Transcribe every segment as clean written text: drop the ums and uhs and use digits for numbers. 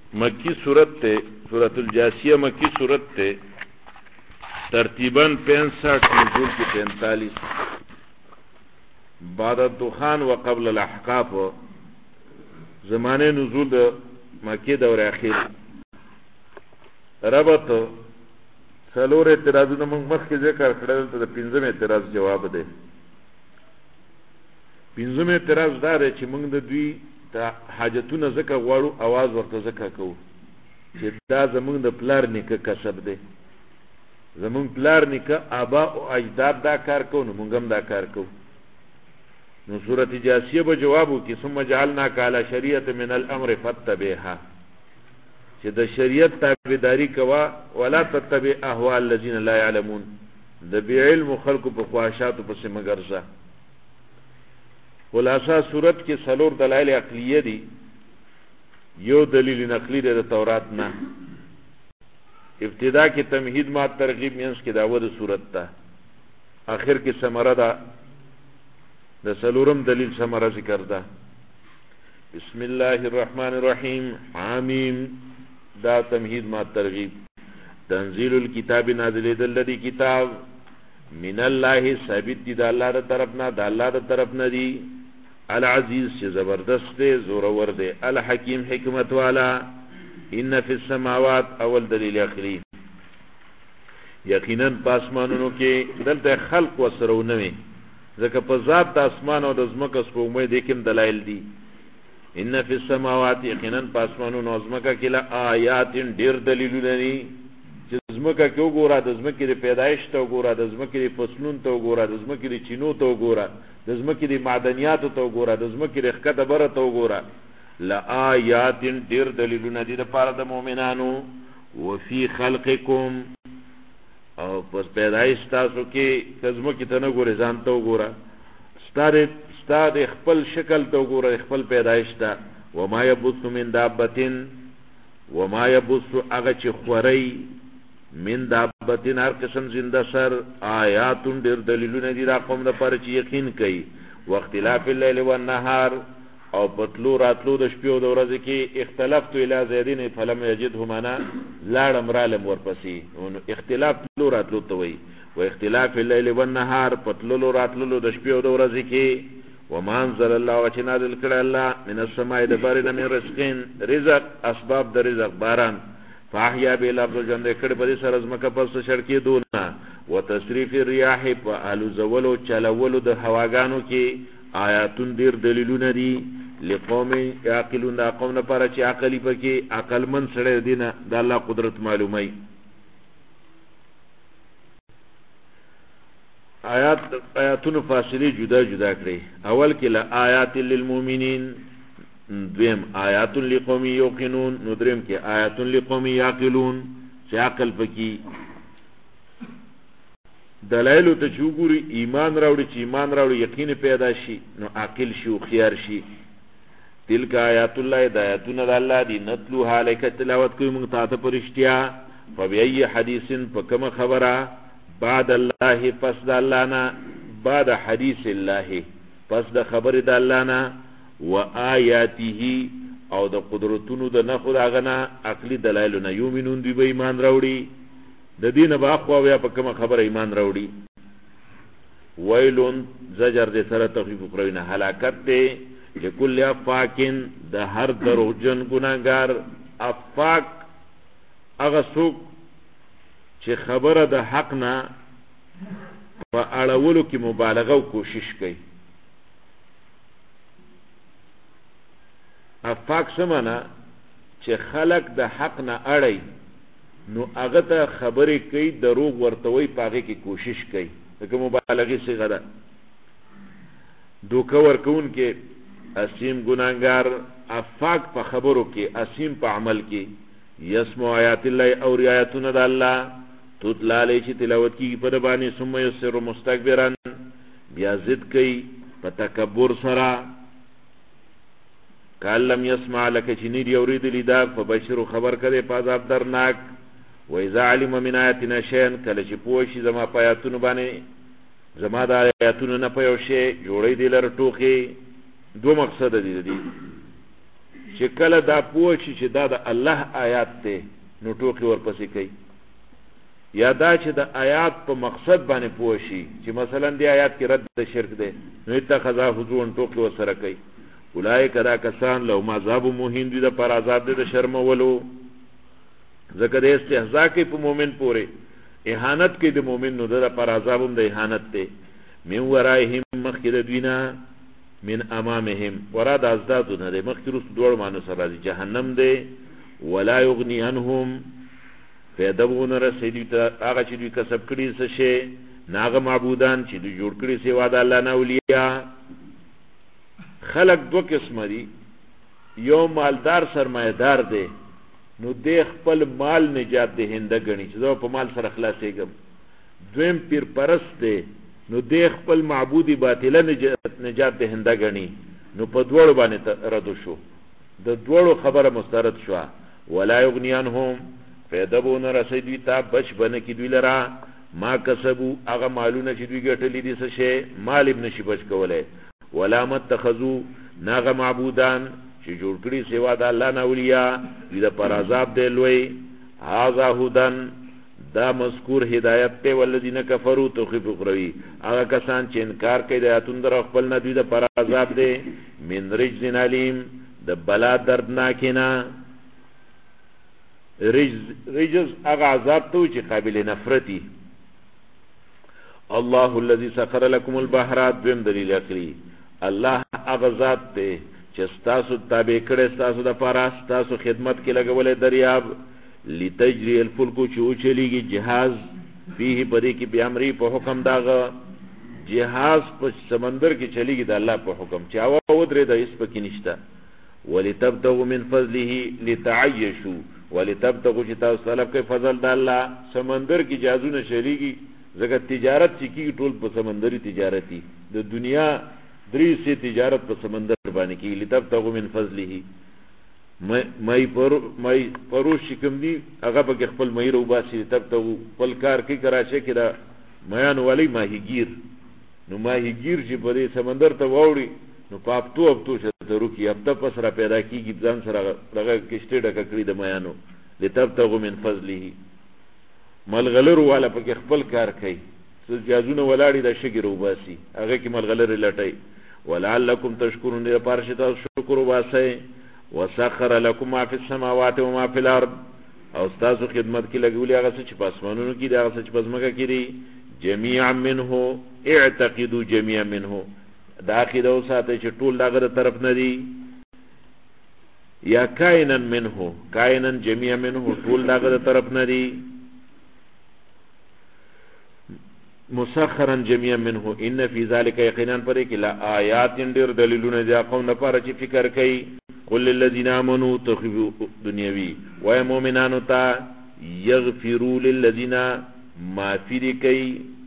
مکی صورت تے سورۃ الجاسیہ مکی صورت تے ترتیباً 65 نزول کی 43 بعد الدخان و قبل الاحقاف زمانے نزول مکی دور اخیر ربط سلور اعتراضونه موږ مخکې ذکر کړل ته د پنځم اعتراض جواب دی. پنځم اعتراض دا دی چې موږ د دوی د حاجتونه ځکه غواړو اواز ورته ځکه کوو چې دا زموږ د پلار نیکه کسب دی، زموږ پلار نیکه آبا او اجداد دا کار کوو نو موږ هم دا کار کوو. نو سورۃ جاسیه به جواب وکړي ثم جعلناک علی شریعة من الامر فاتبعها، چې د شریعت تابعداري کوا ولا تتبع اهواء الذين لا يعلمون، د بی علم خلقو په خواهشاتو پسې مګرځه. خلاصہ صورت کې څلور دلایل عقلیه دي، یو دلیل نقلی دی د تورات نه، ابتدا کې تمهید ما ترغیب مینس کې داوود صورت ته، آخر کې ثمره ده د څلورم دلیل ثمره ذکر ده. بسم الله الرحمن الرحیم حامیم دا تمهید ما ترغیب. تنزیل الكتاب نازل الذی کتاب من الله ثابت دی د الله تر طرف نه، د الله تر طرف نه دی، العزیز چې زبردست دی زورور دی، الحکیم حکمت والا. ان فی السماوات اول دلیل اخری، یقینا پاسمانونو کې دلته خلق وسرونه وي ځکه په ذات د اسمان او د ځمکه سپوږمۍ د کوم دلایل دي. ان فی السماوات یقینا پاسمانونو او ځمکه کې لا آیات ډیر دلیلونه دي چې ځمکه کې وګوره، د ځمکې د پیدایش ته وګوره، د ځمکې د فصلونو ته وګوره، د ځمکې د چینو ته وګوره، د ځمکې د معدنیاتو ته وګوره، د ځمکې د ښکته بره ته وګوره. لا آیات ډیر دلیلونه دي لپاره د مؤمنانو. وفي خلقکم او پس پیدایش تاسو کې ځمکې ته نه ګورې، ځان ته وګوره، ستا د خپل شکل ته وګوره، خپل پیدایش ته. وما یبث من دابتن، وما یبث هغه چې خورئ من دابتن هر قسم زنده سر، آیات ډیر دلیلونه دي دا قوم لپاره چې یقین کوي. واختلاف الليل والنهار او پتلو راتلو د شپې او د ورځې کې اختلافت الی زیدین فلم یجده معنا لاړم رالم ورپسې اختلاف تلو راتلو ته وایي. و اختلاف الليل والنهار پتلو راتلو د شپې او د ورځې کې. وما انزل الله چې نازل کړی الله من السماء د بارې نه من رزقین رزق اسباب د رزق باران. فاحیا به لفظ ژوند کړي په دې سره ځمکه پس شرقي دونه و تصریف الرياح په الوزولو چلولو د هواګانو کې آیاتون ډیر دلیلونه دي لقوم یعقلون، دا قوم لپاره چې عقلی پکې عقل من سره دینه د الله قدرت معلومي. آیاتونو فاصله جدا جدا کړي. اول کې لا آیات للمؤمنین، دویم آیات لقوم یوقنون، نو دریم کې آیات لقوم یعقلون چې عقل پکې. دلایل ته چوغوري ایمان راوړي، چې ایمان راوړي یقین پیدا شي نو عاقل شي او خيار شي. تلک آیات الله، د آیاتونه د الله دي، نتلو علیک تلاوت کوي موږ ته پرشتیا. فبأي حدیث فکم خبره بعد الله پس د الله نه، بعد حدیث الله پس د خبر د الله نه، و آیاته او د قدرتونو د نخو داغه نه عقلی دلایل نه یومنون دی به ایمان راوړي. د دینه با خو بیا په کومه خبره ایمان راوړي. ویلون زجر دې سره تخفیف کړوینه هلاکت ته لكل افاکن د هر دروغجن ګناګار. افاک هغه څوک چې خبره د حق نه په اړولو کې مبالغه او کوشش کوي. افاک سمانا چې خلق د حق نه اړي نو هغه ته خبرې کوي، دروغ ورتوي، پاغه کې کوشش کوي، دغه مبالغه صيغه ده. دوکه ورکون کې اسیم ګناګار، افاک په خبرو کې، اسیم په عمل کې. یسمع آیات الله او آیاتنا د الله تطلع علی چې تلاوت کی په باندې ثم یسر مستكبرا، بیا ضد کوي په تکبر سره. کلم یسمع لك چې نه دی اورید لیدا فبشر خبر کړي په عذاب درناک. و اذا علم من آیاتنا شیئا، کله چې پوه شي زما په آیاتونو باندې، زما د آیاتونو نه په یو شی جوړې دي لر ټوخي. دو مقصد دي چې کله دا پوه شي چې دا د الله آیات دی نو ټوکې ورپسې کوي، یا دا چې د آیات په مقصد باندې پوه شي چې مثلا دی آیات کې رد د شرک دی نو اتخذا هزوا ټوکې ورسره کوي. اولئک دا کسان لهم عذاب مهین دوی د پر عذاب دی د شرمولو، ځکه د استهزاء کوي په مؤمن پورې، اهانت کوي د مؤمن نو د پر عذاب هم د اهانت دی. من ورائهم مخکې د دوی نه، من امامهم ورا د ازدادو نه دی، مخکې رسو دوړ معنی سره راځي جهنم دی. ولا یغنی عنهم فیده بغونه رسی دوی ته هغه چې دوی کسب کړي څه شی، ناغه معبودان چې دوی جوړ کړي سوا د الله نه اولیاء. خلق دو قسمه دي، یو مالدار سرمایدار دی نو دی خپل مال نجات دهنده ګڼي چې زه په مال سره خلاصېږم. دویم پیر پرست دی نو دی خپل معبودی باطله نجات دهنده ګڼي، نو په دوړو باندې رد شو، د دوړو خبره مسترد شو. ولا یغنی عنهم فیده بونه رسی دوی ته بچ بنه کی دوی لرا ما کسبو هغه مالونه چې دوی ګټلی دي څه شی مال ابن شي بچ کولی. ولا متخذو ناغه معبودان چې جوړ کړي سوا د الله نه اولیاء دوی د پر عذاب دی لوی. هذا هدن دا مذکور هدایت ته، والذین کفروا تخفیف اخروی هغه کسان چې انکار کوي د آیاتونو در خپل نه دوی د پر عذاب دی. من رجز علیم د بلا دردناکینا، رجز هغه عذاب ته چې قابل نفرتی. الله الذي سخر لكم البحر، دویم دلیل عقلی الله هغه ذات دی چې ستاسو تابع کړی ستاسو د پاره ستاسو خدمت کې لګولې دریاب. لتجری الفلک چې وچلیږي جهاز فيه پدې کې بیامری په حکم داغه جهاز په سمندر کې چلیږي د الله په حکم چې هوا ودرې د اس پکې نشته. ولتبتغوا من فضله لتعيشوا، ولتبتغوا چې تاسو طلب کوي فضل د الله. سمندر کې جهازونه چلیږي ځکه تجارت چې کیږي ټول په سمندري تجارتي، د دنیا درې سي تجارت په سمندر باندې کیږي. لتبتغوا من فضله، مای پروش کوم دی هغه په خپل مې رو باسي تبتغوا خپل کار کې کراچي کې دا میان والی ماهیگیر، نو ماهیگیر چې په دې سمندر ته ووري نو پاپتو شته روکی هفته پس را پیدا کیږي ځان سره دغه کشته ډکه کړی د میانو. لتبتغوا من فضله، ملغلر والا په خپل کار کوي څه جازونه ولاړی د شګر وباسي هغه کې ملغلر لټای. ولعلکم تشکرون دې لپاره چې تاسو شکر وباسئ. وسخر لكم ما في السماوات وما في الارض، او تاسو خدمت کې لګولې هغه څه چې په اسمانونو کې دي هغه څه چې په ځمکه کې دي. جميعا منه اعتقدوا جميعا منه، دا عقیده وساتئ چې ټول دغه طرف نه دي. یا کائنا منه، کائنا جميعا منه ټول دغه طرف نه دي. مسخرا جميعا منه ان في ذلك يقينا پر کې لا آیات ډېر دلیلونه دي قوم لپاره چې فکر کوي. قل للذین آمنوا تخفوا دنیوی و مؤمنانو ته یغفروا للذین معافی دی کوي.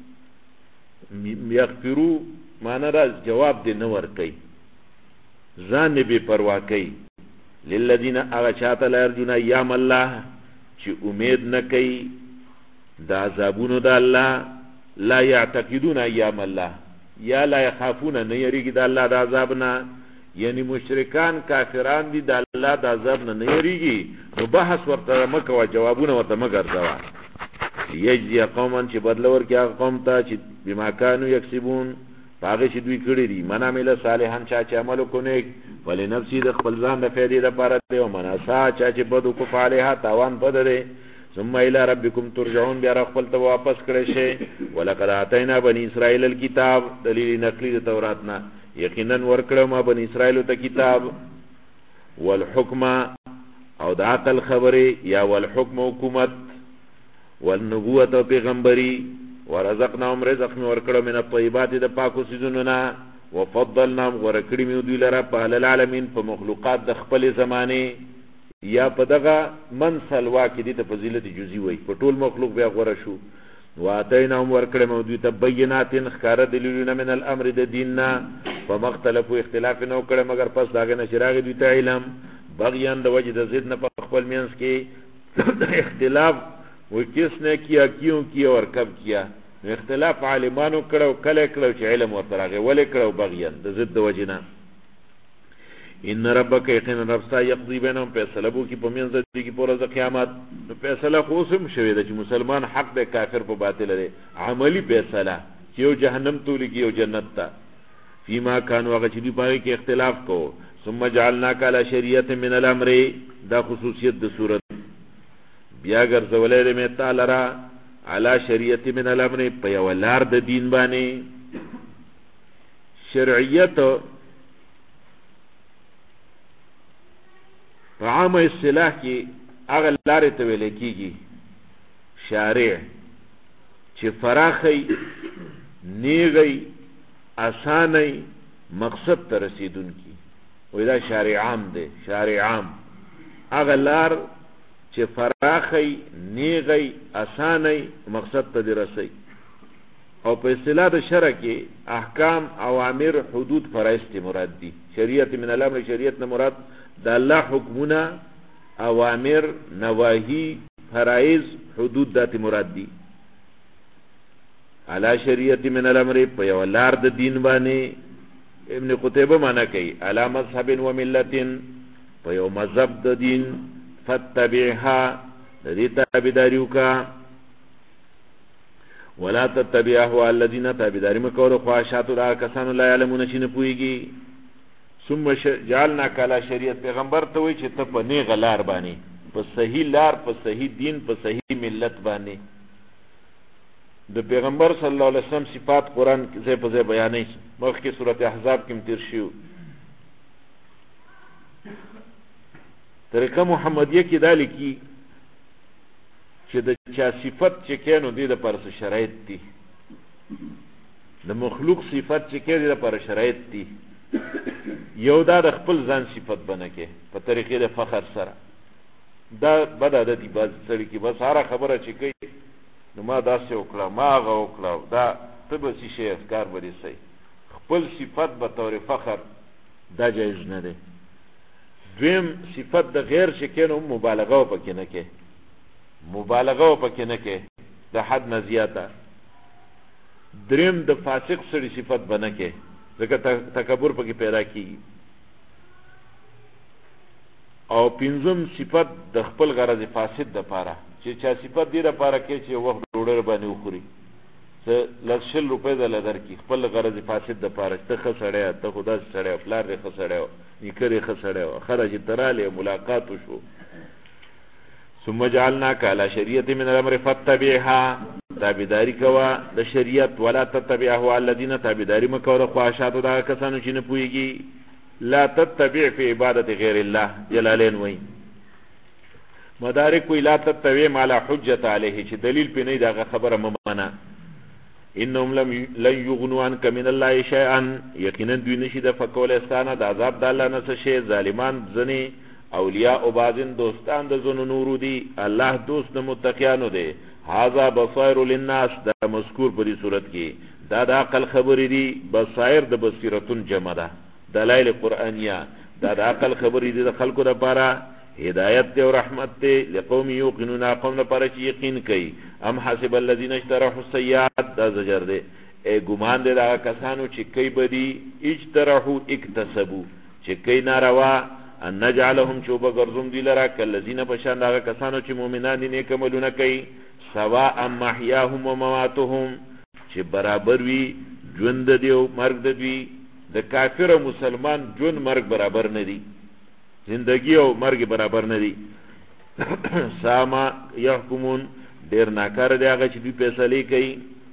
یغفروا معنی را جواب دی نور کوي، ځان به پروا کوي. للذین هغه چاته لا يرجون ایام الله چې امید نه کوي د عذابونو د الله. لا يعتقدون ایام الله یا لا يخافون نه یریږي د الله د عذاب نه، یعنی مشرکان کافران دي د الله د عذاب نه نه یریږي. نو بحث ورته مکوه، جوابونه ورته مګرځوه. یجزي قوما چې بدل ورکړي هغه قوم ته چې بما كانوا یکسبون هغه چې دوی کړی دي. من عمل صالحا چې عمل وکړي ولنفسه د خپل ځان د فائدې لپاره دی، او من اساء چې بد وکړي علیها تاوان بدره. ثم الى ربكم ترجعون، بیا خپل ته واپس کړئ شي. ولقد اتینا بني اسرائيل الكتاب، دلیل نقلی د تورات نه یقینا ورکړو ما بني اسرائيل ته کتاب. والحکم او د عقل خبره، یا والحکم حکومت، والنبوت او پیغمبري. ورزقناهم رزق می ورکړو من الطيبات د پاکو سيزونو نه. وفضلناهم ورکړی می دوی لره په العالمین په مخلوقات د خپل زمانه. یا په دغه من سلوا کې دي ته فضیلت جزئی وای، په ټول مخلوق بیا غوړه شو. واتیناهم ورکړه مو دوی ته بینات خکار دلیلونه من الامر د دیننا، فمختلفو اختلاف نو کړه مگر پس داغه نشراغ دوی ته علم بغیان د وجه د زید نه په خپل مینس کې اختلاف و کس نے کیا کیوں کیا اور کب کیا. اختلاف عالمانو کړه کله کړه چې علم ورته راغی ولې کړه بغیان د زید د وجه نه. ان ربک یقینا رب ستا یقضی بینهم فیصله بو کی په منځ د دې کې په ورځ د قیامت. نو فیصله خو سم شوې ده چې مسلمان حق دی کافر په باطل لري، عملی فیصله چې یو جهنم ته لګي یو جنت ته. فيما كانوا هغه چې دوی په کې اختلاف کو. ثم جعلناك على شریعه من الامر، دا خصوصیت د صورت. بیا ګرځولې مې تعالی را على شریعه من الامر، په یو لار د دین باندې. شرعیت په عامه اصطلاح کې هغه لارې ته ویل کېږي شارع، چې فراخی نیغی اسانی مقصد ته رسیدونکي، وای دا شارع عام دی. شارع عام هغه لار چې فراخی نیغی اسانی مقصد ته دی رسی. او په اصطلاح د شرع کې احکام، اوامر، حدود، فرائض مراد دي. شریعت من الامر، شریعت نه مراد د الله حکمونه، اوامر، نواهی، فرائض، حدود دات مراد دي. علا شریعت من الامر، په یو لار د دین باندې. ابن قتيبه معنا کوي علا مذهب و ملت، په یو مذهب د دین. فتبعها، د دې تابعداري وکړه. ولا تتبعه الذين تابعداري مکول خواهشات را کسانو لا علمون چې نه پويږي. ثم جعلناك على شریعت، پیغمبر ته وی چې ته په نه غلار باندې، په صحیح لار، په صحیح دین، په صحیح ملت باندې. د پیغمبر صلی الله علیه وسلم صفات قران کې په ځای بیانې. مخکې سورته احزاب کې تیر شو. طریقه محمدیه کې دالی کی چې د چا صفت چې کینو دي د پر شرایط دي، د مخلوق صفت چې کینو دي د پر شرایط دي. یو دا د خپل ځان صفت بنکه په طریقې د فخر سره، دا بد عادت دی. باز سړي کې بس هر خبره چې کوي نو ما داسې وکړه، ما هغه وکړه، دا ته به شي افکار بری سي. خپل صفت به تور فخر دا جایز نه دی. دویم صفت د غیر چې کینو مبالغه وکړي نه کې، مبالغه وکړي نه کې د حد نه زیاته. دریم د فاسق سړي صفت بنکه، ځکه تکبر پکې پیدا کیږي. او پنځم صفت د خپل غرض فاسد د پاره، چې چا صفت دی د پاره کې چې وخت ډوډر باندې وخوري، څه لښل روپے د لدر کې خپل غرض فاسد د پاره. ته خسړیا، ته خدا سړیا، پلار دې خسړیا، نیکره خسړیا، خرج تراله ملاقات شو. ثم جعلناك على شریعت من الامر فتبعها، تابعداری کوا د شریعت. ولا تتبعه الذين تابعداری مکو خواهشات دا کسانو چې نه پويږي. لا تتبع في عبادت غیر الله. جلالین وای مدارک وی لا تتبع ما لا حجت علیه، چې دلیل پې نه دا خبره ممنه. انهم لن يغنوا عنك من الله شيئا، یقینا دوی نشي د فکولستانه د عذاب د الله نه څه شي. ظالمان ځنی اولیاء او بعضن دوستان د زونو نورو دی. الله دوست د متقیانو دی. هذا بصائر للناس، دا مذکور په دې صورت کې دا د عقل خبرې دي. بصائر د بصیرتون جمع ده، دلایل قرآنیه. دا د عقل خبرې دي د خلکو لپاره. هدایت دی او رحمت دی لقوم یوقنون، قوم لپاره چې یقین کوي. ام حسب الذين اشتروا السيئات، دا زجر دی. ای ګمان دی دا کسانو چې کوي بدی، اجترحوا اکتسبوا، چې کوي ناروا، ان نجعلهم چوبه ګرځوم دی لرا کلذین بشان دا کسانو چې مؤمنان دي نیک عملونه کوي. سواء محیاهم و مماتهم، چې برابر وي ژوند دی او مرګ دی. د کافر او مسلمان ژوند مرګ برابر نه دي، زندگی او مرګ برابر نه دي. ساما يحكمون، ډیر ناکار دی هغه چې دوی فیصله کوي،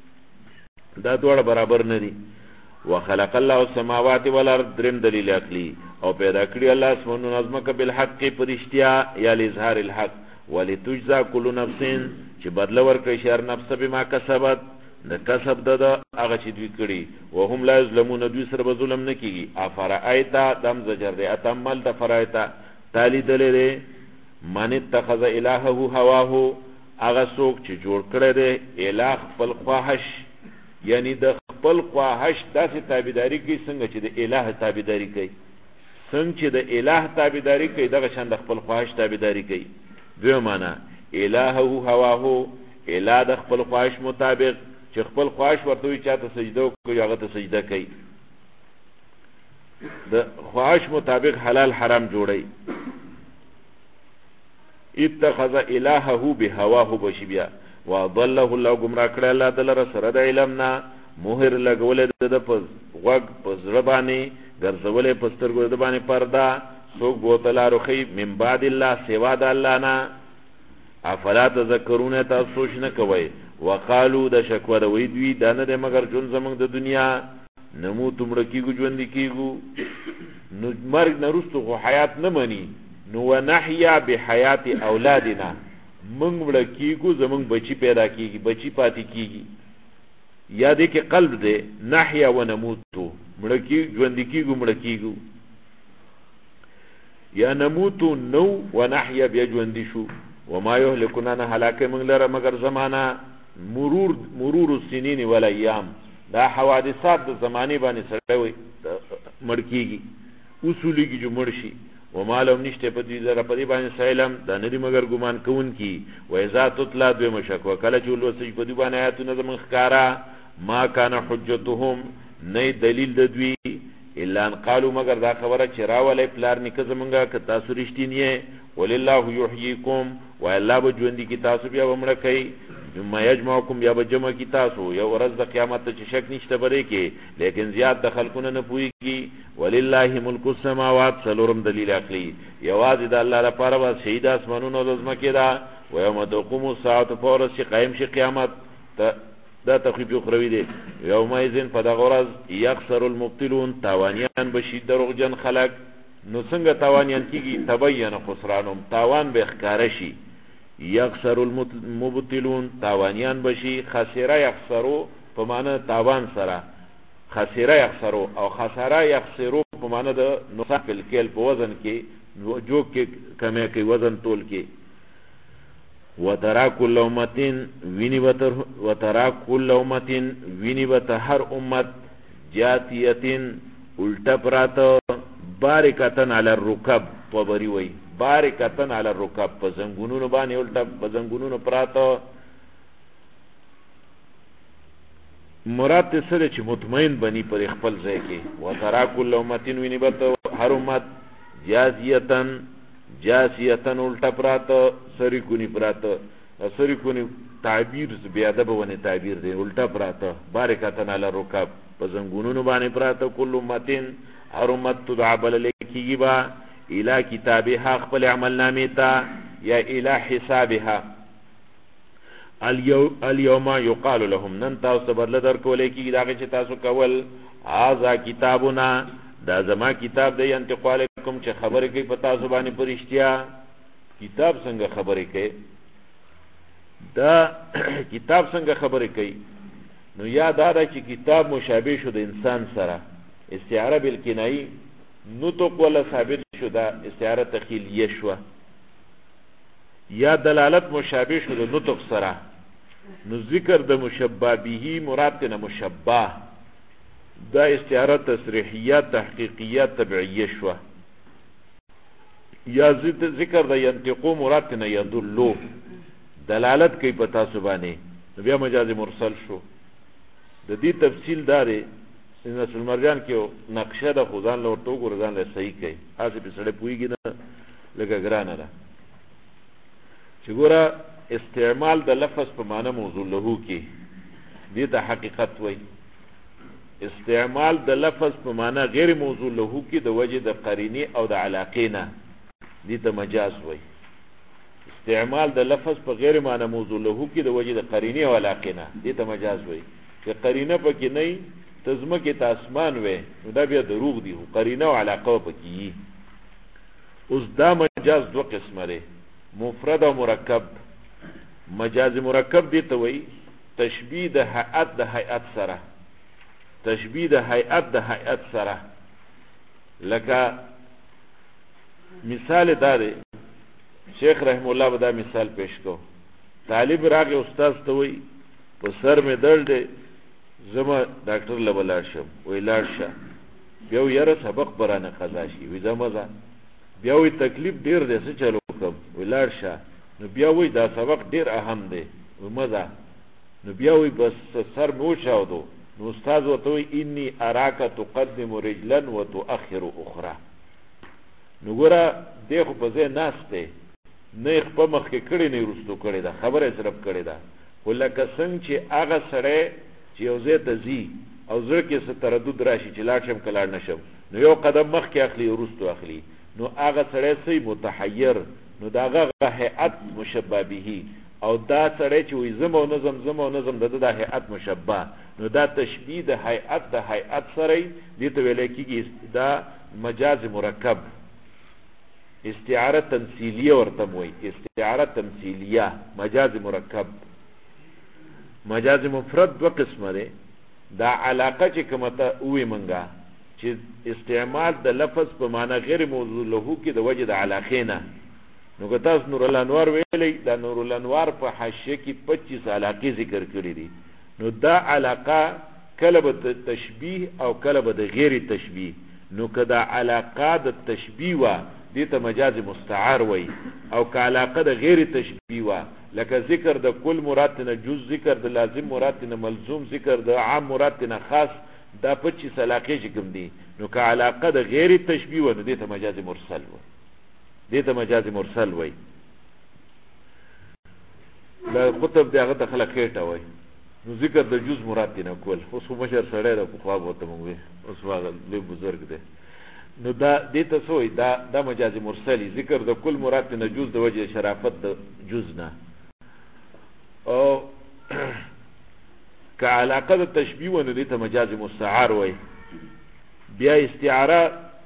دا ټول برابر نه دي. وخلق الله السماوات والارض، دریم دلیل عقلی. او پیدا کړی الله اسمانو نظمک بالحق، پرشتیا یا لظهار الحق. ولتجزا كل نفس، چې بدل ورکړي شر نفس بما کسبت، د کسب د هغه چې دوی کړي. وهم لا یظلمون، دوی سره به ظلم نه کیږي. افرایتا دم زجر دی، اتمل د فرایتا تالی دلې. من اتخذ الهه هواه، هغه څوک چې جوړ کړی دی الہ خپل خواهش، یعنی د خپل خواهش داسې تابعداري کوي څنګه چې د الہ تابعداري کوي. څنګه چې د الہ تابعداري کوي دغه شان د خپل خواهش تابعداري کوي. دوی معنا الهه هواه، الہ د خپل خواهش مطابق، چې خپل خواهش ورته وي چاته سجده کوي هغه ته سجده کوي. د خواهش مطابق حلال حرام جوړي اتخذ الهه بهواه بشبیا وضله الله گمراه کړ الله تعالی سره د علمنا مهر لګول د په وګ په زربانی ګرځولې پسترګو د باندې پردا څوک بوتلا رخی من بعد الله سوا د الله نه افلا تذکرون تاسو سوچ نه کوي وقالو د شکوه د وی دوی دانه د مگر جون زمنګ د دنیا نمو تمړه کیګو ژوند کیګو نو مرګ نرستو خو حیات نه مني نو ونحیا بحیات اولادنا منګ مړه کیګو زمنګ بچی پیدا کیږي بچی پاتې کیږي یا دې کې قلب دې نحیا ونموتو مړه کی ژوند کیګو مړه کیګو یا نموتو نو ونحیا بیا ژوند شو وما يهلكنا هلاك من لره مگر زمانہ مرور السنين والايام دا حوادثات د زمانه باندې سره وي مړکیږي اصوليږي جو مرشي وما لهم نشته په دې زره په دې باندې سلام دا ندي مگر ګمان کوون کی و اذا تطلع به مشکو کله چې ولوسې په دې باندې آیاتونه زمون ښکارا ما کان حجتهم نه دلیل د دوی الا ان قالوا مگر دا خبره چې راولې پلار نک زمونږه ک تاسو رښتینی ولله يحييكم والله بجوندي کی تاسو بیا ومړه کوي ثم يجمعكم یا بجمع کی تاسو یو ورځ د قیامت ته شک نشته بره کې لیکن زیات د خلقونه نه پويږي ولله ملک السماوات سلورم دلیل عقلی یواز د الله لپاره وا شهید اسمانونو د زمکه دا و یوم تقوم الساعه فورس قائم شي قیامت دا تخفیف اخروی دی یوم اذن فدغرز یخسر المبطلون تاوانیان بشي دروغجن خلق نو څنګه تاوانیان کیږي تبین خسرانهم تاوان به ښکار شي یخسر المبطلون تاوانیان بشي خسره یخسرو په معنی تاوان سره خسره یخسرو او خسره یخسرو په معنی د نقصان په کېل په وزن کې جو کې کمه کې وزن تول کې وترا كل امتين ویني بت هر امت جاتیتين الټا پرات بارکتن علی الرکب طبری وی بارکتن علی الرکب پزنګونو باندې الټا پزنګونو پراته مراد سره چې مطمئن بني پر خپل ځای کې وترا كل امتين ویني بت هر امت جاسیتن الټا پراته سری کونی پراته سری کونی تعبیر بیا ادب ونه تعبیر دی الټا پراته بارکتن علی الرکب پزنګونو باندې پراته کل امتين هر امت تدعبل لکیگی با الى کتابها خپل عمل نامی تا یا الى حسابها اليوم یقال لهم نن تاسو بدل در کولې کی داغه چې تاسو کول هاذا کتابنا دا زما کتاب دی انتقالکم چې خبرې کوي په تاسو باندې پرشتیا کتاب څنګه خبرې کوي دا کتاب څنګه خبرې کوي نو یاد دا چې کتاب مشابه شو د انسان سره استعاره بالکنایه نطق ولا ثابت شو دا استعاره تخیلیه شو یا دلالت مشابه شو د نطق سره نو ذکر د مشبہ به مراد نه مشبہ دا استعاره تصریحیه تحقیقیه تبعیه شو یا ذکر د ينطقو مراد نه يدلو دلالت کوي په تاسو باندې بیا مجاز مرسل شو د دې تفصیل داره سنت المرجان کې نقشه د خدان له ورته ګورځان له صحیح کوي حاصل په سره پويږي نه لګا ګرانه ده چې ګوره استعمال د لفظ په معنی موضوع له کې دې ته حقیقت وای استعمال د لفظ په معنی غیر موضوع له کې د وجه د قرینه او د علاقه نه دې ته مجاز وای استعمال د لفظ په غیر معنی موضوع له کې د وجه د قرینه او علاقه نه دې ته مجاز وای چې قرینه پکې نه تزمکه تاسمان وې نو دا بیا دروغ دی قرینه او علاقه پکې اوس دا مجاز دو قسمه لري مفرد او مرکب مجاز مرکب دی ته وای تشبیه د هيئت سره تشبیه د هيئت سره لکه مثال دا دی شیخ رحم الله دا مثال پیش کو طالب راغی استاد ته وای په سر می درد زما ډاکټر لبلار شم وی لاړ شه بیا یاره سبق برانه قضا شي وی زمزه بیا وی تکلیف ډیر دی څه چلو کوم وی لاړ شه نو بیا وی دا سبق ډیر اهم دی وی مزه نو بیا وی بس سر مو چاودو نو استاد ورته وی انی اراک تقدم رجلا وتؤخر اخرى. نو ګوره دی خو په ځای ناست دی، نه یې خپه مخکې کړې نه یې وروستو کړې ده، خبره یې صرف کړې ده. خو لکه څنګه چې هغه سړی چې یو ځای ته ځي او زړه کې څه تردد راشي چې لاړ شم که لاړ نه شم، نو یو قدم مخکې اخلي وروستو اخلي، نو هغه سړی څه متحیر، نو د هغه هیئت مشبه به. او دا سړی چې وایي زم او نظم د ده دا هیئت مشبه، نو دا تشبیه د هیئت سره دې ته ویلی کېږي دا مجاز مرکب، استعاره تمثیلیه ورته وایي، استعاره تمثیلیه مجاز مرکب. مجاز مفرد دو قسمه دی. دا علاقه چې کومه ته ووی منګه چې استعمال د لفظ په معنی غیر موضوع له کې د وجه د علاقې نه. نو که تاسو نور الانوار ویلی، دا نور الانوار په حاشیه کې 25 علاقې ذکر کړي دي. نو دا علاقه کله به تشبیه او کله به د غیر تشبیه. نو که دا علاقه د تشبیه وه دې ته مجاز مستعار وی، او که علاقه د غیر تشبیه وه لکه ذکر د کل مراد نه جز، ذکر د لازم مراد نه ملزوم، ذکر د عام مراد نه خاص، دا 25 علاقې چې کوم دي، نو که علاقه د غیر تشبیه وه نو دې ته مجاز مرسل وی، دې ته مجاز مرسل وی. لا قطب دی هغه ته خلک خېټه وی، نو ذکر د جز مراد نه کول. اوس خو مشر سړی ده، پخوا به ورته موږ اوس هغه لوی بزرګ دی، نو دا دې ته څه وایي، دا مجاز مرسلي، ذکر د کل مراد نه جز د وجه شرافت د جز نه. او که علاقه د تشبیه ونه دې ته مجاز مستعار وایي. بیا استعاره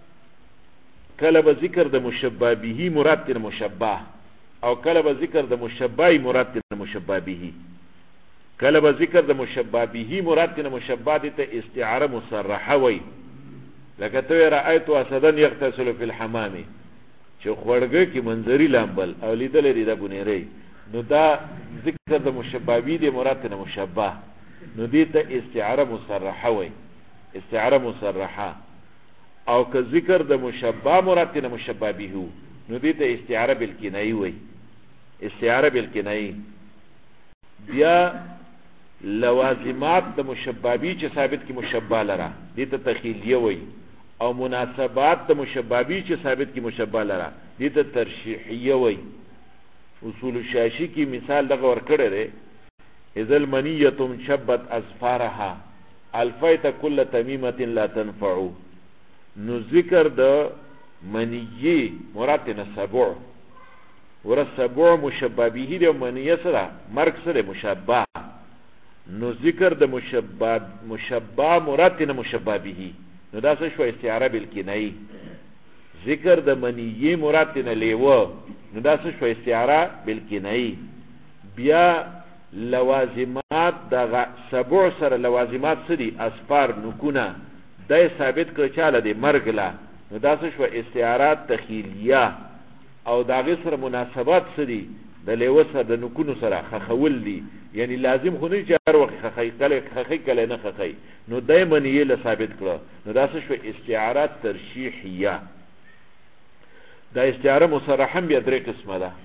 کله به ذکر د مشبه به مراد نه مشبه، او کله به ذکر د مشبه مراد نه مشبه به. کله به ذکر د مشبه به مراد نه مشبه دې ته استعاره مصرحه وایي. لکه ته رأیت اسدن یغتسل فی الحمام، چې خوړګه کې منظری لامبل او لیدل لري د بنیری، نو دا ذکر د مشبه به دې مراد نه مشبه، نو دې ته استعاره مصرحه وایي، استعاره مصرحه. او که ذکر د مشبه مراد نه مشبه به نو دې ته استعاره بالکنایه وایي، استعاره بالکنایه. بیا لوازمات د مشبه به چې ثابت کی مشبه لره دې ته تخیلیه وایي، او مناسبات د مشبه به چې ثابت کی مشبه لره دې ته ترشیحیه وایي. اصول الشاشی کی مثال دغه ورکړی دی، اذا المنیة شبت اظفارها الفیت کل تمیمة لا تنفع. نو ذکر د منیه مراد نه سبع، ور سبع مشبه به دی، او منیه سره مرګ سره مشبه، نو ذکر د مشبه مراد نه مشبه به، نو دا څه شو استعاره بالکنایه. ذکر د منیه مراد نه لیوه، نو دا څه شو استعاره بالکنایه. بیا لوازمات د سبع سره لوازمات سدي اسفار نکونه دا ثابت کړ چاله دی مرګ لا، نو دا څه شو استعارات تخیلیه. او دا غي سره مناسبات سدي د لیوه سره د نکونو سره خخول دي، یعنی لازم خو نه چې هر وخت خخی کله نه خخی، نو دایماً یې له ثابت کړه، نو دا څه شو استعارات ترشیحیه. دا استعاره مصرحه بیا درې قسمه ده.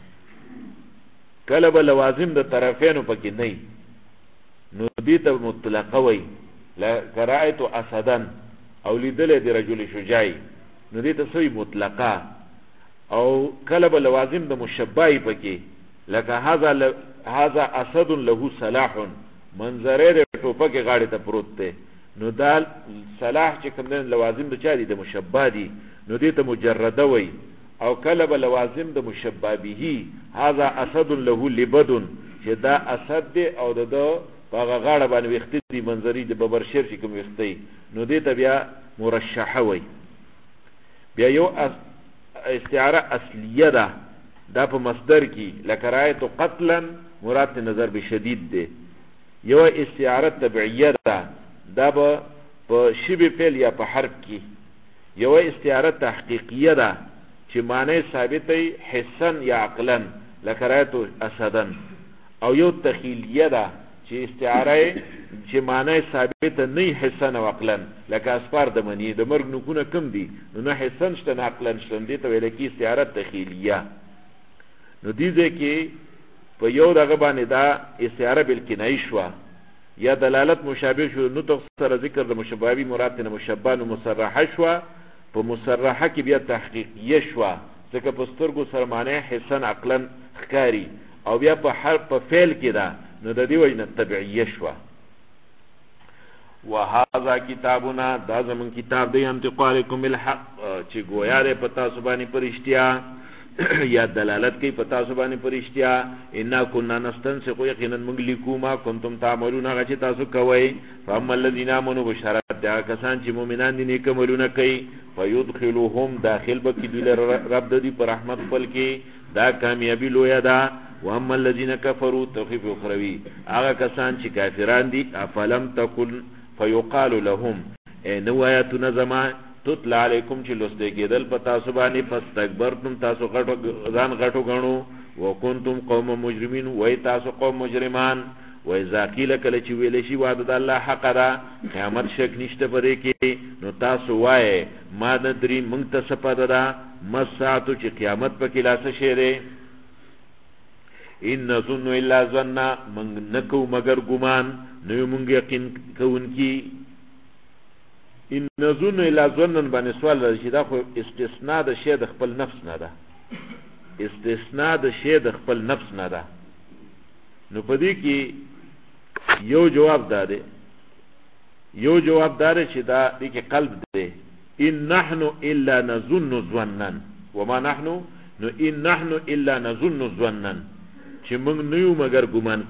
کله به لوازم د طرفینو پکې نه، نو دې ته مطلقه وایي، لکه رأیت اسدن او لیدل د رجل شجاعی، نو دې ته څه مطلقه. او کله به لوازم د مشبه پکې، لکه هذا اسد له صلاح، منظره د ټوپک غاړه ته پروت دی، نو دا صلاح چې کوم لوازم د چا دي د مشبه دي، نو دې ته مجرده وایي. او کله به لوازم د مشبه به، هذا اسد له لبد، چې دا اسد دی او د هغه غاړه باندې ویختې دي منظري د ببرشیر چې کوم ویختې، نو دې ته بیا مرشحه وایي. بیا یو استعاره اصلیه ده، دا په مصدر کې، لکه رأیت قتلا مراد نظر بشدید دی. یو استعاره تبعیه ده، دا به په شبه فعل یا په حرف کې. یو استعاره تحقیقیه ده چې معنی ثابتې حسن یا عقلا، لکه رأیت اسدن. او یو تخیلیه ده چې استعاره چې معنی ثابت نه حسن او عقلا، لکه اسفار د منی د مرګ نکونه کم دي، نو نه حسن شته نه عقلا شته، دې ته ویل کی استعاره تخیلیه. نو دې کې په یو دغه باندې دا استعاره بالکنایه شو، یا دلالت مشابه شو نطق سره ذکر د مشابهی مراد نه مشبه نو مصرحه شو په مصرحه کې بیا تحقیقیه شو ځکه په سترګو سره معنی حسن عقلا ښکاری او بیا په حرف په فعل کې ده نو د دې وجه تبعیه شو وهذا کتابنا دا زمون کتاب دی انتقال علیکم بالحق چې گویا ده پتا سبانی پرشتیا یا دلالت کوي پتا سبانی پرشتیا ان كنا نستنسخ یقینا موږ لیکو ما کنتم تعملون هغه چې تاسو کوی فاما الذين امنوا بشرات دا کسان چې مؤمنان دي نیک عملونه کوي فيدخلهم داخل بکی دوی رب د دې پر رحمت خپل کې دا کامیابی لوی ده واما الذين كفروا تخفيف اخروی هغه کسان چې کافران دي افلم تکن فيقال لهم نو آیاتنا زما تطلع علیکم چې لسته کېدل په تاسو باندې فاستكبرتم تاسو ځان غټو غنو وکنتم قوم مجرمین وای تاسو قوم مجرمان واذا قيل کله چې ویل شي وعده د الله حق ده قیامت شک نشته پرې کې نو تاسو وای ما ندري مونږ ته سپاده ده مساعتو چې قیامت په کې لاسه شهره ان نظن الا ظن من نکو مگر ګمان نو مونږ یقین کوونکی ان نظن الا ظن باندې سوال راځي دا خو استثناء د شی د خپل نفس نه ده استثناء د شی د خپل نفس نه ده نو پدې کې یو جواب داده چې دا دې کې قلب ده ان نحن الا نظن ظنا وما نحن نو ان نحن الا نظن ظنا چې موږ نه یو مگر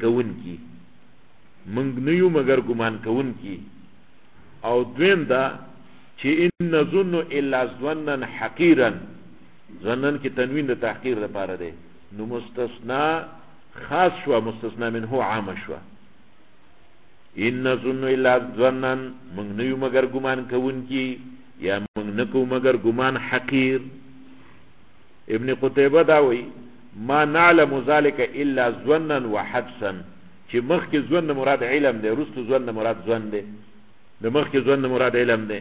ګمان کوونکی او دویم دا چې ان نظن الا ظنا حقيرا ظنن کې تنوین د تحقیر لپاره ده نو مستثنا خاص شو مستثنا منه عام شو ان نظن الا ظنا موږ نه یو مگر ګمان کوونکی یا موږ نه کوو مگر ګمان حقیر ابن قتيبه دا وی ما نعلم ذلك الا ظنا وحدسا چې مخکې ظن مراد علم دی وروسته ظن مراد ظن دی د مخکې ظن مراد علم دی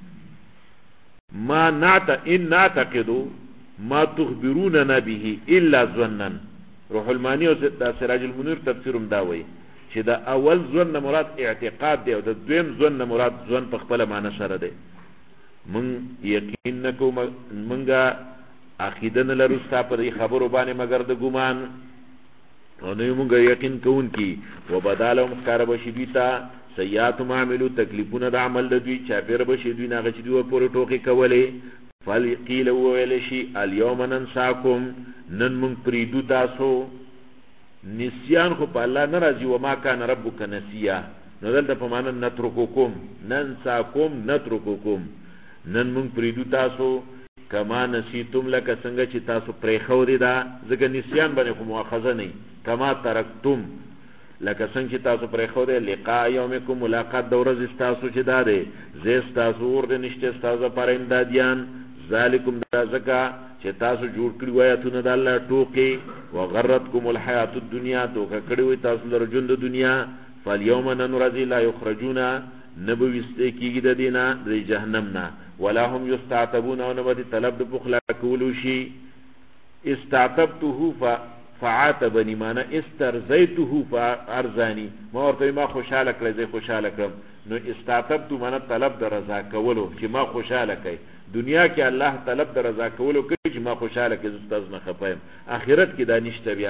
ما نعتقد ما تخبروننا به الا ظنا روح المانی او د سراج المنیر تفسیرم دا وی چې دا اول ظن مراد اعتقاد دی او د دویم ظن مراد ظن په خپل معنی سره دی من یقین نکو منګه عقیدن لرستا پر خبرو باندې مگر د ګمان او نو موږ یقین کوونکی وبدالهم خار بشدیتا سیئات ما عملو تکلیفونه د عمل د دوی چاپیر بشي دوی نه غچ دوی پورې ټوکی کولې فقیل ویل شي اليوم ننساکم نن من پریدو تاسو نسیان خو په الله ناراضي و ما کان ربک نسیا نو دلته په معنا نترکوکم ننساکم نترکوکم نن من پریدو تاسو کما نسیتم لک څنګه چې تاسو پرې خو دي دا ځکه نسیان باندې خو مؤاخذه نه کما ترکتم لکه څنګه چې تاسو پرې خو دي لقاء یومکم ملاقات د ورځ تاسو چې داده زیست تاسو ور دي نشته تاسو پر امدادیان ذالکم دا زکا چې تاسو جوړ کړی وایتونه د الله ټوکی وغرتکم الحیات الدنیا توکه کړی وي تاسو لر ژوند د دنیا فالیوم ننرذی لا یخرجون نبو وسته کیږي د دینه د جهنم نه ولا هم یستعتبون او نبد طلب د بخلا کولو شي استعتبته فعاتبني معنا استرزيته فارزاني ما ورته ما خوشاله کړی زه خوشاله کړم نو استعتبت معنا طلب د رضا کولو چې ما خوشاله کړي دنیا کې الله طلب د رضا کولو کوي چې ما خوشاله کړي استاد نه خپایم اخرت کې دا نشته بیا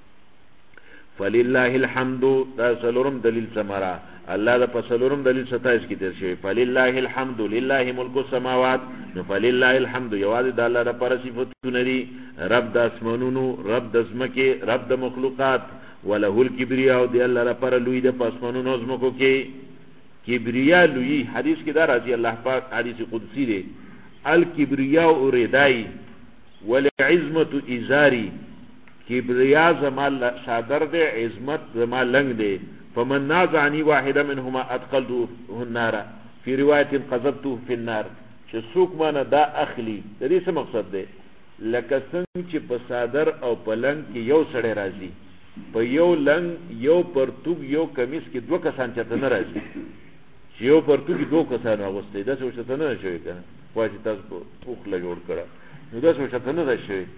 فلله الحمد تاسلورم دلیل سمرا الله دا پسلورم دلیل 27 کې تیر شوی فلله الحمد لله ملک السماوات نو فلله الحمد یواز د الله د پر صفاتونه دي رب د اسمانونو رب د زمکه رب د مخلوقات وله الکبریا او دی الله د پر لوی د اسمانونو زمکو کې کبریا لوی حدیث کې دا راځي الله پاک حدیث قدسی دی الکبریا او ردای ولعظمت ازاری کبریا زمال صادر دے عظمت زمال لنگ دے فمن نازعنی واحده منهما ادخلته النار فی روایت قذبته فی النار چې څوک مانه دا اخلی د دې څه مقصد دی لکه څنګه چې په صادر او په لنگ کې یو سړی راځي په یو لنگ یو پرتوګ یو کمیس کې دوه کسان چته نه راځي چې یو پرتوګ دوه کسان راغستې دا څه چته نه شوی کنه واجب تاسو په خپل جوړ کړه نو دا څه چته نه شوی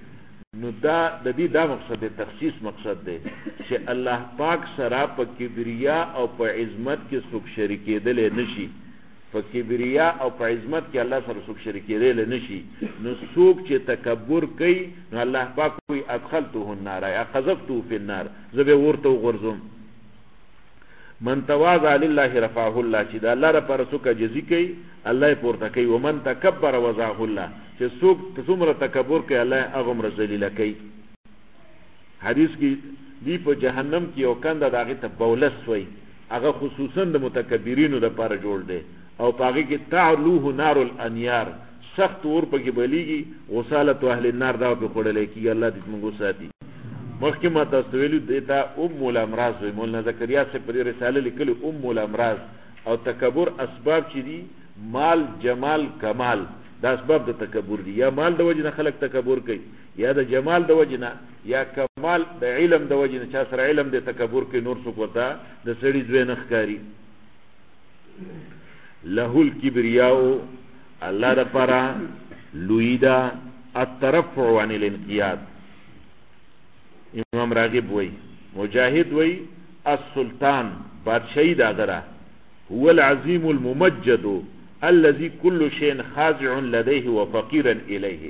نو دا د دې دا مقصد دی، تخصیص مقصد دی چې الله پاک سره په کبریا او په عظمت کې څوک شریکېدل نشي، په کبریا او په عظمت کې الله سره څوک شریکېدل نشي. نو څوک چې تکبر کوي نو الله پاک کوي ادخلته النار یا قذفته فی النار، زه به ورته وغورځوم. من تواضع لله رفعه الله، چې دا الله لپاره څوک عاجزي کوي الله یې پورته کوي. ومن تکبر وضعه الله، چې څوک څومره تکبر کوي الله هغه عمر ذلیله کوي. حدیث کې دی په جهنم کې یو کنده د هغې ته بولس وی، هغه خصوصا د متکبرینو لپاره جوړ دی او په هغې کې تعلوه نار الانیار، سخت اور پکې بلیږي، غسالت اهل النار دا پې خوړلی کېږي. الله دې موږ وساتي. مخکې ما تاسو ته ویلي دی ته ام الامراض وی، مولانا زکریا صاحب په دې رساله لیکلي ام الامراض. او تکبر اسباب چې دي مال جمال کمال دا اسباب د تکبر دي. یا مال د وجې نه خلک تکبر کوي، یا د جمال د وجې نه، یا کمال د علم د وجې نه. چا سره علم دی تکبر کوي، نور څوک ورته د سړي زوی نه ښکاري. له الکبریاء، الله دپاره لوی ده الترفع عن الانقیاد. امام راغب وی، مجاهد وی السلطان بادشاہی دا غره هو العظیم الممجد الذي كل شيء خاضع لديه وفقيرا اليه.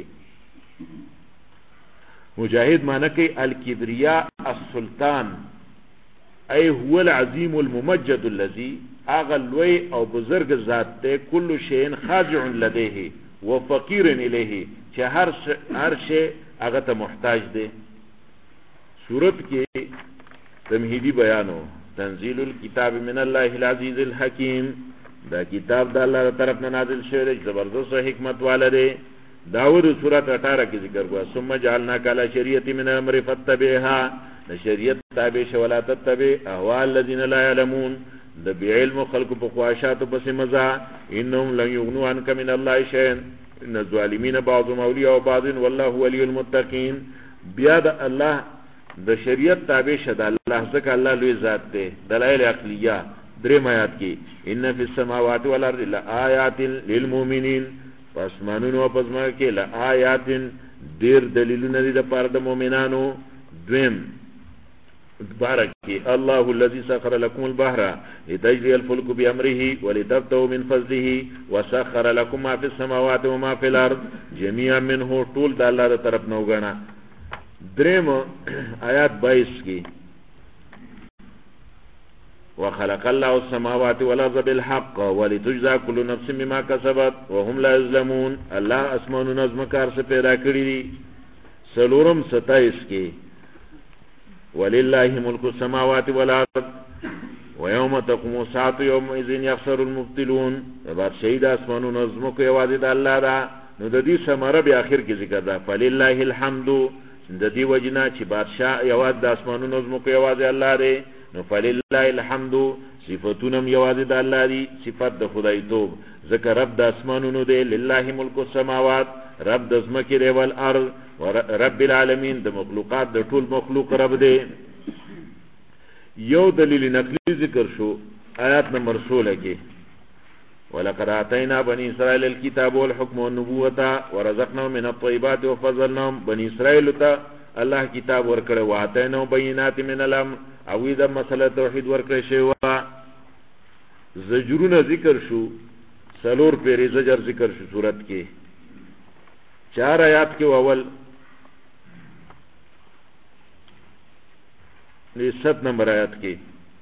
مجاهد معنی کوي الکبریاء السلطان ای هو العظیم الممجد الذي اغلوی او بزرگ ذات ته كل شيء خاضع لديه وفقيرا اليه، چې هر شی هغه ته محتاج دی. سورت کې تمهیدی بیانو تنزیل الكتاب من الله العزیز الحکیم، دا کتاب د الله طرف نه نازل شوی دی، زبردست حکمت والا دی. داود سورت 18 کې ذکر کړه ثم جعلناک علی شریعة من الامر فاتبعها، د شریعت تابع شو ولا تتبع اهواء الذين لا يعلمون، د بعلم خلق په خواهشاتو پسې مزه. انهم لن يغنوا عنك من الله شيئا ان الظالمين بعضهم اولیاء بعض والله ولي المتقین. بیا د الله د شریعت تابع شد الله ځکه الله لوی ذات دی. دلائل عقلیه درې آیات کې ان فی السماوات والارض لآیات للمؤمنین، پسمانونو او پسمانو کې لآیات ډیر دلیلونه دي لپاره د مؤمنانو. دویم بارک کې الله الذي سخر لكم البحر لتجري الفلك بأمره ولتبتغوا من فضله وسخر لكم ما في السماوات وما في الارض جميعا منه، ټول د الله تر طرف نو غنا. دریم آیات 22 کې وخلق الله السماوات والارض بالحق ولتجزى كل نفس بما كسبت وهم لا يظلمون. الله اسمان و نظم کار سے پیدا کړی دي. سلورم 27 کې ولله ملك السماوات والارض ويوم تقوم الساعه يومئذ يخسر المبطلون. بادشاہی د اسمان و نظم کو یوازې د الله دا. نو د دې ثمره به اخر کې ذکر ده فلله الحمد، د دې وجنا چې بادشاہ یواز د اسمانو نظم کو یواز الله دی. نو فلله الحمد صفاتونم یواز د الله دی، صفات د خدای توب. ذکر رب د اسمانونو دی، لله ملک السماوات رب د زمکه دی، والارض رب العالمین د مخلوقات د ټول مخلوق رب دی. یو دلیل نقلی ذکر شو آیات نمبر 16 کې ولقد آتینا بنی اسرائیل الكتاب والحکم والنبوة ورزقناهم من الطیبات وفضلناهم. بنی اسرائیل ته الله کتاب ورکړه، واتیناهم بینات من الامر، او دا مسله توحید ورکړه شو. زجرونه ذکر شو، سلور پیری زجر ذکر شو صورت کې 4 آیات کې. اول 7 نمبر آیات کې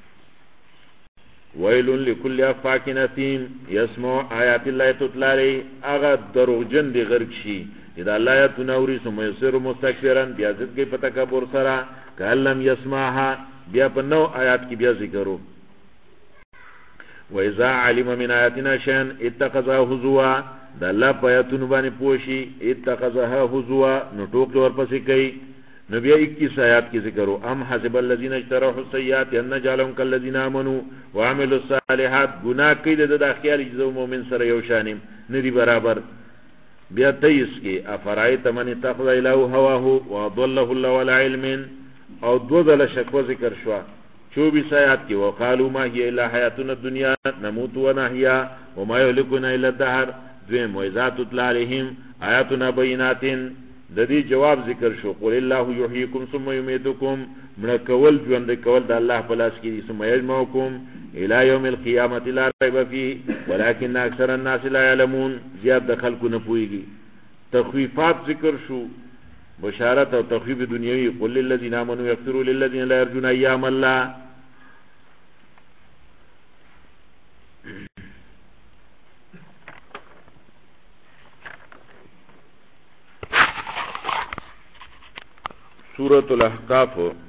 ویل لكل افاک نثیم یسمع آیات الله تتلی علیه، هغه دروغجن دی غرق شي اذا الله آیاتونه اوري ثم يصير مستكبرا، بیا ضد کوي په تکبر سره کلم یسمعها، بیا په نو آیات کې بیا ذکرو واذا علم من آیاتنا شيئا اتخذها هزوا، د الله په آیاتونو باندې پوشي اتخذها هزوا، نو ټوک ورپسې کوي. نو بیا 21 آیات کې ذکرو ام حسب الذين اجترحوا السيئات ان نجعلهم كالذين امنوا وعملوا الصالحات. گناہ کوي د خیال چې مؤمن سره یو شانم ندي برابر. بیا 23 کې افرایت من اتخذ اله هواه وضله الله على علم، او دو ځله شکوه ذکر شو 24 آیات کې وقالوا ما هي الا حياتنا الدنيا نموت ونحيا وما يهلكنا الا الدهر. دویم واذا تتلى عليهم آیاتنا بينات د دې جواب ذکر شو قل الله یحییکم ثم یمیتکم مړه کول ژوند کول د الله په لاس کې دي ثم یجمعکم الى یوم القیامة لا ریب فیه ولکن اکثر الناس لا یعلمون زیاد د خلکو نه پوهیږي تخویفات ذکر شو بشارت او تخویف دنیوي قل للذین آمنوا یغفروا للذین لا یرجون ایام الله سورة الاحقاف